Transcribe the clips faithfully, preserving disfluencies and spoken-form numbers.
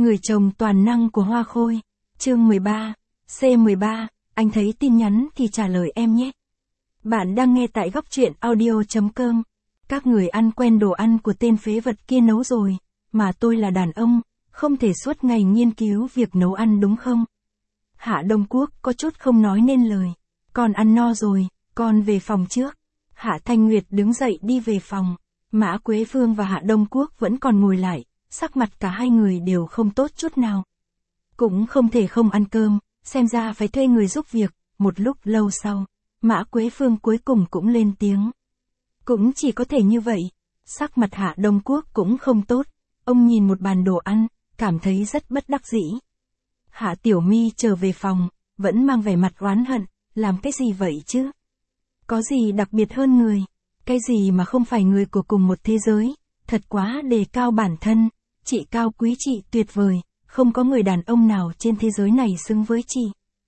Người chồng toàn năng của Hoa Khôi. Chương mười ba. C mười ba, anh thấy tin nhắn thì trả lời em nhé. Bạn đang nghe tại góc truyện audio.com. Các người ăn quen đồ ăn của tên phế vật kia nấu rồi, mà tôi là đàn ông, không thể suốt ngày nghiên cứu việc nấu ăn đúng không? Hạ Đông Quốc có chút không nói nên lời. Con ăn no rồi, con về phòng trước. Hạ Thanh Nguyệt đứng dậy đi về phòng. Mã Quế Phương và Hạ Đông Quốc vẫn còn ngồi lại, sắc mặt cả hai người đều không tốt chút nào. Cũng không thể không ăn cơm, xem ra phải thuê người giúp việc. Một lúc lâu sau, Mã Quế Phương cuối cùng cũng lên tiếng. Cũng chỉ có thể như vậy. Sắc mặt Hạ Đông Quốc cũng không tốt. Ông nhìn một bàn đồ ăn, cảm thấy rất bất đắc dĩ. Hạ Tiểu My trở về phòng, vẫn mang vẻ mặt oán hận, làm cái gì vậy chứ? Có gì đặc biệt hơn người? Cái gì mà không phải người của cùng một thế giới? Thật quá đề cao bản thân. Chị cao quý, chị tuyệt vời, không có người đàn ông nào trên thế giới này xứng với chị.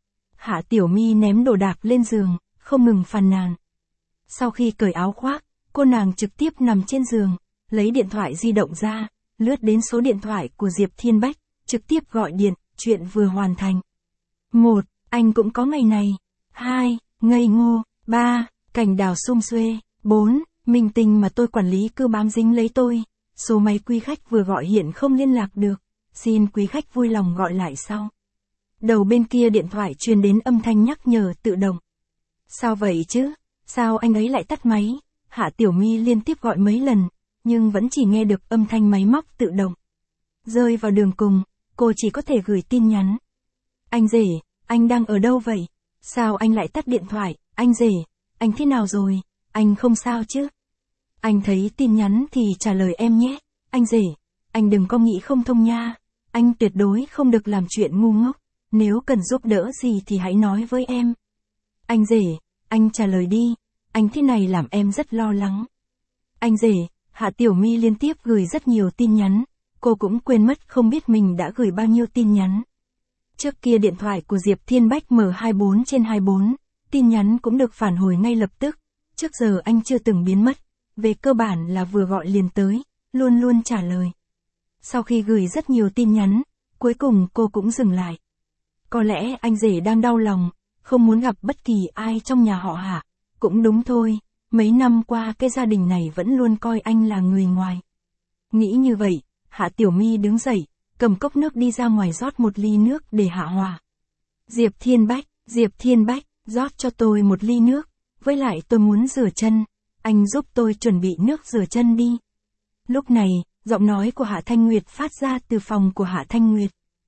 Hạ Tiểu My ném đồ đạc lên giường, không ngừng phàn nàn. Sau khi cởi áo khoác, cô nàng trực tiếp nằm trên giường, lấy điện thoại di động ra, lướt đến số điện thoại của Diệp Thiên Bách, trực tiếp gọi điện, chuyện vừa hoàn thành. Một, anh cũng có ngày này. Hai, ngây ngô. Ba, cảnh đào sum xuê. Bốn, minh tinh mà tôi quản lý cứ bám dính lấy tôi. Số máy quý khách vừa gọi hiện không liên lạc được. Xin quý khách vui lòng gọi lại sau. Đầu bên kia điện thoại truyền đến âm thanh nhắc nhở tự động. Sao vậy chứ? Sao anh ấy lại tắt máy? Hạ Tiểu My liên tiếp gọi mấy lần, nhưng vẫn chỉ nghe được âm thanh máy móc tự động. Rơi vào đường cùng, cô chỉ có thể gửi tin nhắn. Anh rể, anh đang ở đâu vậy? Sao anh lại tắt điện thoại? Anh rể, anh thế nào rồi? Anh không sao chứ? Anh thấy tin nhắn thì trả lời em nhé. Anh rể, anh đừng có nghĩ không thông nha. Anh tuyệt đối không được làm chuyện ngu ngốc. Nếu cần giúp đỡ gì thì hãy nói với em. Anh rể, anh trả lời đi. Anh thế này làm em rất lo lắng. Anh rể, Hạ Tiểu My liên tiếp gửi rất nhiều tin nhắn. Cô cũng quên mất không biết mình đã gửi bao nhiêu tin nhắn. Trước kia điện thoại của Diệp Thiên Bách mở hai mươi bốn trên hai mươi bốn, tin nhắn cũng được phản hồi ngay lập tức. Trước giờ anh chưa từng biến mất. Về cơ bản là vừa gọi liền tới, luôn luôn trả lời. Sau khi gửi rất nhiều tin nhắn, cuối cùng cô cũng dừng lại. Có lẽ anh rể đang đau lòng, không muốn gặp bất kỳ ai trong nhà họ Hạ. Cũng đúng thôi, mấy năm qua cái gia đình này vẫn luôn coi anh là người ngoài. Nghĩ như vậy, Hạ Tiểu My đứng dậy, cầm cốc nước đi ra ngoài rót một ly nước để hạ hòa. Diệp Thiên Bách, Diệp Thiên Bách, rót cho tôi một ly nước, với lại tôi muốn rửa chân, anh giúp tôi chuẩn bị nước rửa chân đi. Lúc này, giọng nói của Hạ Thanh Nguyệt phát ra từ phòng của Hạ Thanh Nguyệt.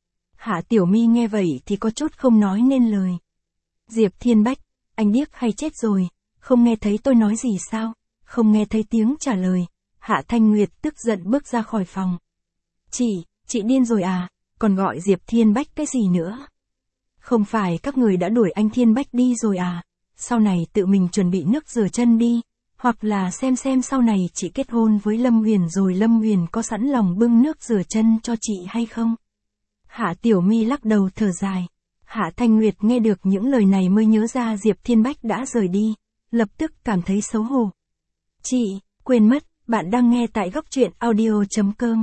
Hạ Tiểu My nghe vậy thì có chút không nói nên lời. Diệp Thiên Bách, anh điếc hay chết rồi, không nghe thấy tôi nói gì sao? Không nghe thấy tiếng trả lời. Hạ Thanh Nguyệt tức giận bước ra khỏi phòng. Chị, chị điên rồi à, còn gọi Diệp Thiên Bách cái gì nữa? Không phải các người đã đuổi anh Thiên Bách đi rồi à? Sau này tự mình chuẩn bị nước rửa chân đi, hoặc là xem xem sau này chị kết hôn với Lâm Huyền rồi Lâm Huyền có sẵn lòng bưng nước rửa chân cho chị hay không? Hạ Tiểu My lắc đầu thở dài. Hạ Thanh Nguyệt nghe được những lời này mới nhớ ra Diệp Thiên Bách đã rời đi, lập tức cảm thấy xấu hổ. Chị, quên mất, bạn đang nghe tại góc truyện audio.com.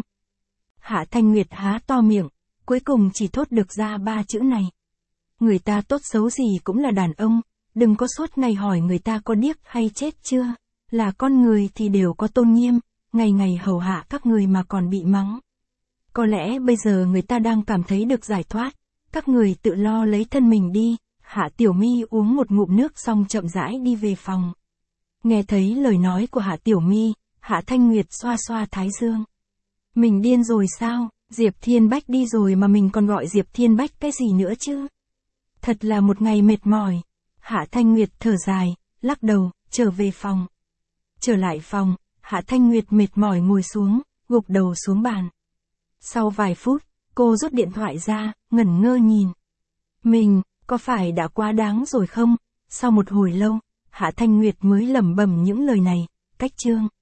Hạ Thanh Nguyệt há to miệng, cuối cùng chỉ thốt được ra ba chữ này. Người ta tốt xấu gì cũng là đàn ông, đừng có suốt ngày hỏi người ta có điếc hay chết chưa, là con người thì đều có tôn nghiêm, ngày ngày hầu hạ các người mà còn bị mắng. Có lẽ bây giờ người ta đang cảm thấy được giải thoát, các người tự lo lấy thân mình đi. Hạ Tiểu My uống một ngụm nước xong chậm rãi đi về phòng. Nghe thấy lời nói của Hạ Tiểu My, Hạ Thanh Nguyệt xoa xoa thái dương. Mình điên rồi sao, Diệp Thiên Bách đi rồi mà mình còn gọi Diệp Thiên Bách cái gì nữa chứ? Thật là một ngày mệt mỏi. Hạ Thanh Nguyệt thở dài, lắc đầu, trở về phòng. Trở lại phòng, Hạ Thanh Nguyệt mệt mỏi ngồi xuống, gục đầu xuống bàn. Sau vài phút, cô rút điện thoại ra, ngẩn ngơ nhìn. Mình, có phải đã quá đáng rồi không? Sau một hồi lâu, Hạ Thanh Nguyệt mới lẩm bẩm những lời này. Cách chương